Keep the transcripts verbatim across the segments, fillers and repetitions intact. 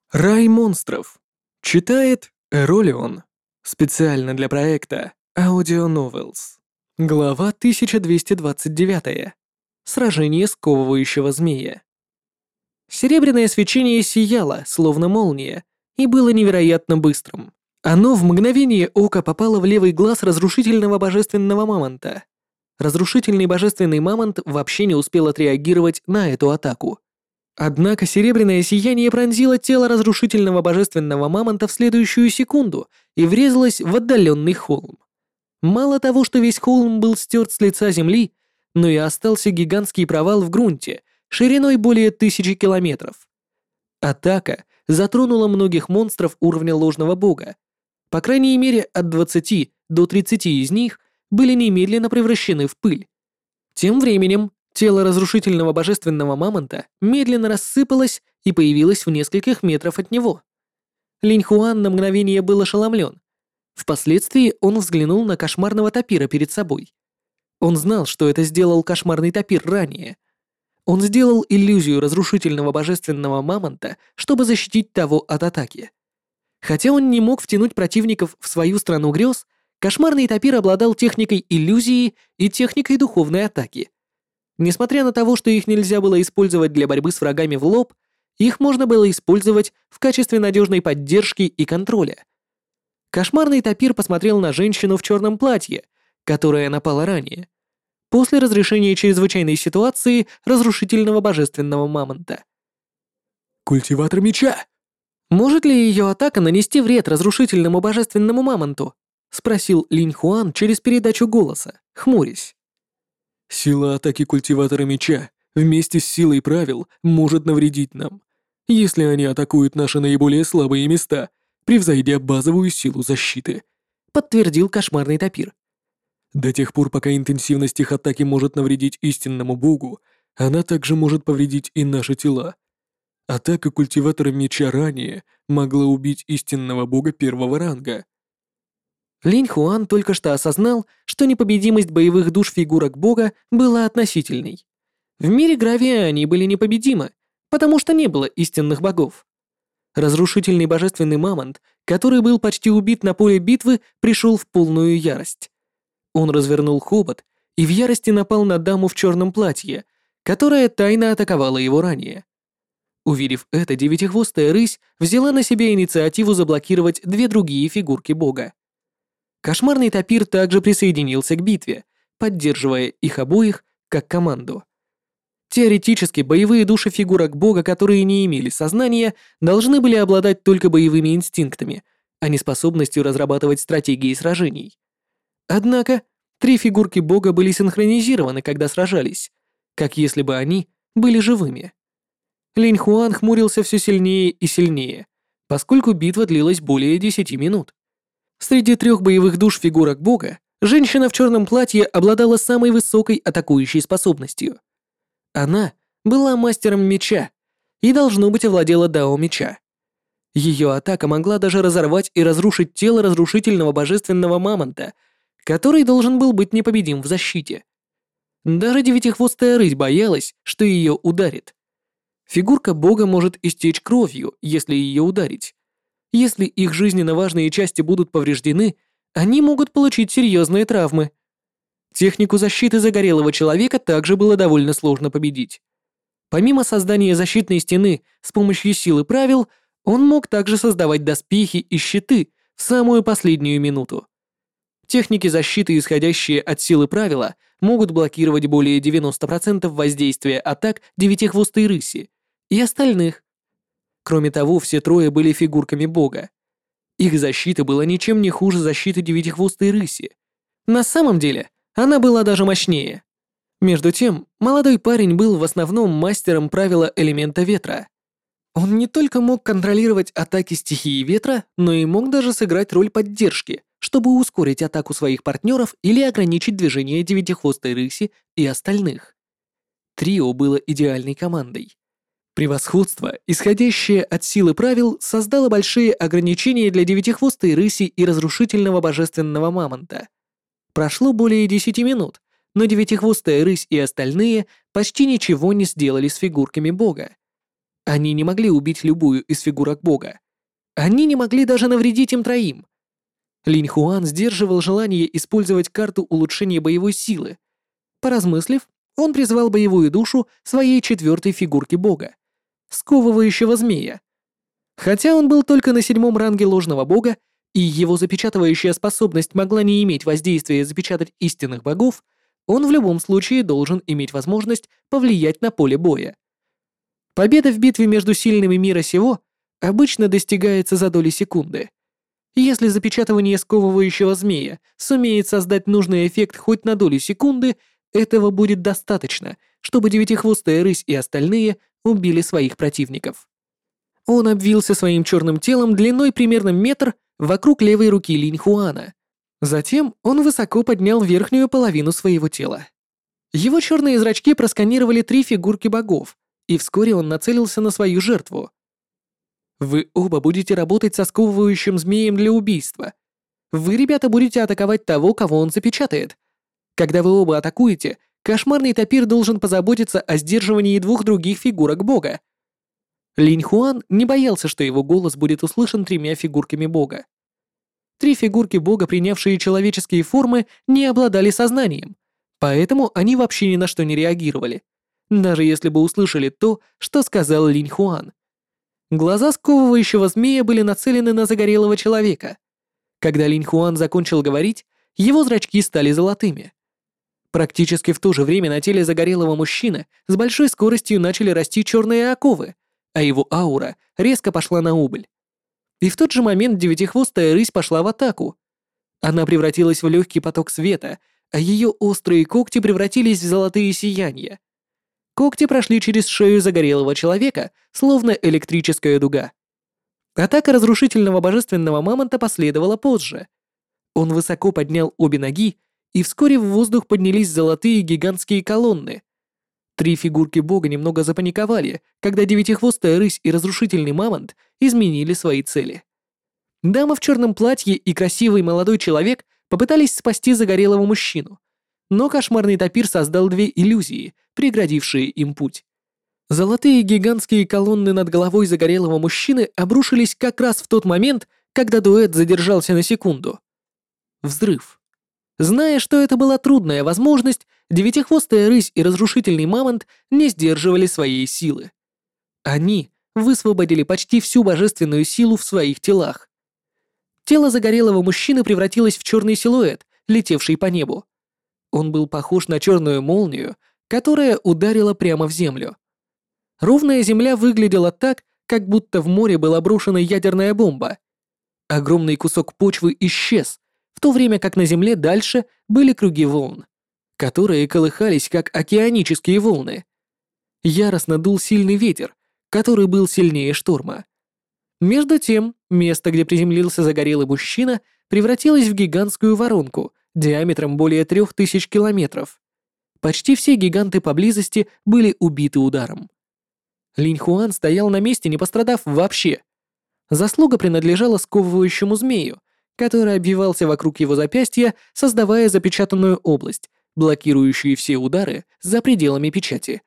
Рай монстров. Читает Эролион. Специально для проекта Audio Novels. Глава тысяча двести двадцать девять. Сражение сковывающего змея. Серебряное свечение сияло, словно молния, и было невероятно быстрым. Оно в мгновение ока попало в левый глаз разрушительного божественного мамонта. Разрушительный божественный мамонт вообще не успел отреагировать на эту атаку. Однако серебряное сияние пронзило тело разрушительного божественного мамонта в следующую секунду и врезалось в отдаленный холм. Мало того, что весь холм был стерт с лица земли, но и остался гигантский провал в грунте, шириной более тысячи километров. Атака затронула многих монстров уровня ложного бога. По крайней мере, от двадцати до тридцати из них были немедленно превращены в пыль. Тем временем, тело разрушительного божественного мамонта медленно рассыпалось и появилось в нескольких метрах от него. Линь Хуан на мгновение был ошеломлен. Впоследствии он взглянул на кошмарного тапира перед собой. Он знал, что это сделал кошмарный тапир ранее. Он сделал иллюзию разрушительного божественного мамонта, чтобы защитить того от атаки. Хотя он не мог втянуть противников в свою страну грез, кошмарный тапир обладал техникой иллюзии и техникой духовной атаки. Несмотря на то, что их нельзя было использовать для борьбы с врагами в лоб, их можно было использовать в качестве надежной поддержки и контроля. Кошмарный тапир посмотрел на женщину в черном платье, которая напала ранее, после разрешения чрезвычайной ситуации разрушительного божественного мамонта. Культиватор меча! «Может ли ее атака нанести вред разрушительному божественному мамонту?» — спросил Линь Хуан через передачу голоса, хмурясь. Сила атаки культиватора меча вместе с силой правил может навредить нам, если они атакуют наши наиболее слабые места, превзойдя базовую силу защиты», — подтвердил кошмарный тапир. «До тех пор, пока интенсивность их атаки может навредить истинному богу, она также может повредить и наши тела. Атака культиватора меча ранее могла убить истинного бога первого ранга». Линь Хуан только что осознал, что непобедимость боевых душ фигурок бога была относительной. В мире Гравия они были непобедимы, потому что не было истинных богов. Разрушительный божественный мамонт, который был почти убит на поле битвы, пришел в полную ярость. Он развернул хобот и в ярости напал на даму в черном платье, которая тайно атаковала его ранее. Увидев это, девятихвостая рысь взяла на себя инициативу заблокировать две другие фигурки бога. Кошмарный тапир также присоединился к битве, поддерживая их обоих как команду. Теоретически, боевые души фигурок бога, которые не имели сознания, должны были обладать только боевыми инстинктами, а не способностью разрабатывать стратегии сражений. Однако, три фигурки бога были синхронизированы, когда сражались, как если бы они были живыми. Линь Хуан хмурился все сильнее и сильнее, поскольку битва длилась более десяти минут. Среди трех боевых душ фигурок бога женщина в черном платье обладала самой высокой атакующей способностью. Она была мастером меча и, должно быть, овладела дао меча. Ее атака могла даже разорвать и разрушить тело разрушительного божественного мамонта, который должен был быть непобедим в защите. Даже девятихвостая рысь боялась, что ее ударит. Фигурка бога может истечь кровью, если ее ударить. Если их жизненно важные части будут повреждены, они могут получить серьезные травмы. Технику защиты загорелого человека также было довольно сложно победить. Помимо создания защитной стены с помощью силы правил, он мог также создавать доспехи и щиты в самую последнюю минуту. Техники защиты, исходящие от силы правила, могут блокировать более девяноста процентов воздействия атак девятихвостой рыси и остальных. Кроме того, все трое были фигурками бога. Их защита была ничем не хуже защиты девятихвостой рыси. На самом деле, она была даже мощнее. Между тем, молодой парень был в основном мастером правила элемента ветра. Он не только мог контролировать атаки стихии ветра, но и мог даже сыграть роль поддержки, чтобы ускорить атаку своих партнеров или ограничить движение девятихвостой рыси и остальных. Трио было идеальной командой. Превосходство, исходящее от силы правил, создало большие ограничения для девятихвостой рыси и разрушительного божественного мамонта. Прошло более десяти минут, но девятихвостая рысь и остальные почти ничего не сделали с фигурками бога. Они не могли убить любую из фигурок бога. Они не могли даже навредить им троим. Линь Хуан сдерживал желание использовать карту улучшения боевой силы. Поразмыслив, он призвал боевую душу своей четвертой фигурки бога, сковывающего змея. Хотя он был только на седьмом ранге ложного бога, и его запечатывающая способность могла не иметь воздействия запечатать истинных богов, он в любом случае должен иметь возможность повлиять на поле боя. Победа в битве между сильными мира сего обычно достигается за доли секунды. Если запечатывание сковывающего змея сумеет создать нужный эффект хоть на долю секунды, этого будет достаточно, чтобы девятихвостая рысь и остальные убили своих противников. Он обвился своим черным телом длиной примерно метр вокруг левой руки Линь Хуана. Затем он высоко поднял верхнюю половину своего тела. Его черные зрачки просканировали три фигурки богов, и вскоре он нацелился на свою жертву. Вы оба будете работать со сковывающим змеем для убийства. Вы, ребята, будете атаковать того, кого он запечатает. Когда вы оба атакуете, кошмарный тапир должен позаботиться о сдерживании двух других фигурок бога. Линь Хуан не боялся, что его голос будет услышан тремя фигурками бога. Три фигурки бога, принявшие человеческие формы, не обладали сознанием, поэтому они вообще ни на что не реагировали, даже если бы услышали то, что сказал Линь Хуан. Глаза сковывающего змея были нацелены на загорелого человека. Когда Линь Хуан закончил говорить, его зрачки стали золотыми. Практически в то же время на теле загорелого мужчины с большой скоростью начали расти черные оковы, а его аура резко пошла на убыль. И в тот же момент девятихвостая рысь пошла в атаку. Она превратилась в легкий поток света, а ее острые когти превратились в золотые сияния. Когти прошли через шею загорелого человека, словно электрическая дуга. Атака разрушительного божественного мамонта последовала позже. Он высоко поднял обе ноги, и вскоре в воздух поднялись золотые гигантские колонны. Три фигурки бога немного запаниковали, когда девятихвостая рысь и разрушительный мамонт изменили свои цели. Дама в черном платье и красивый молодой человек попытались спасти загорелого мужчину, но кошмарный тапир создал две иллюзии, преградившие им путь. Золотые гигантские колонны над головой загорелого мужчины обрушились как раз в тот момент, когда дуэт задержался на секунду. Взрыв. Зная, что это была трудная возможность, девятихвостая рысь и разрушительный мамонт не сдерживали своей силы. Они высвободили почти всю божественную силу в своих телах. Тело загорелого мужчины превратилось в черный силуэт, летевший по небу. Он был похож на черную молнию, которая ударила прямо в землю. Ровная земля выглядела так, как будто в море была брошена ядерная бомба. Огромный кусок почвы исчез, в то время как на земле дальше были круги волн, которые колыхались как океанические волны. Яростно дул сильный ветер, который был сильнее шторма. Между тем, место, где приземлился загорелый мужчина, превратилось в гигантскую воронку диаметром более трех тысяч километров. Почти все гиганты поблизости были убиты ударом. Линь Хуан стоял на месте, не пострадав вообще. Заслуга принадлежала сковывающему змею, который обвивался вокруг его запястья, создавая запечатанную область, блокирующую все удары за пределами печати.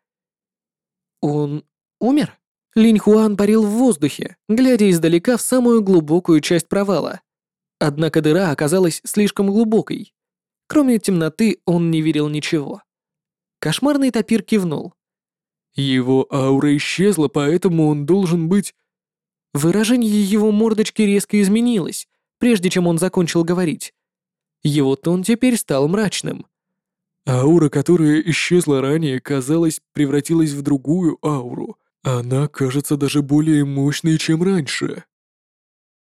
Он умер? Линь Хуан парил в воздухе, глядя издалека в самую глубокую часть провала. Однако дыра оказалась слишком глубокой. Кроме темноты он не видел ничего. Кошмарный тапир кивнул. Его аура исчезла, поэтому он должен быть... Выражение его мордочки резко изменилось, прежде чем он закончил говорить. Его тон теперь стал мрачным. Аура, которая исчезла ранее, казалось, превратилась в другую ауру. Она кажется даже более мощной, чем раньше.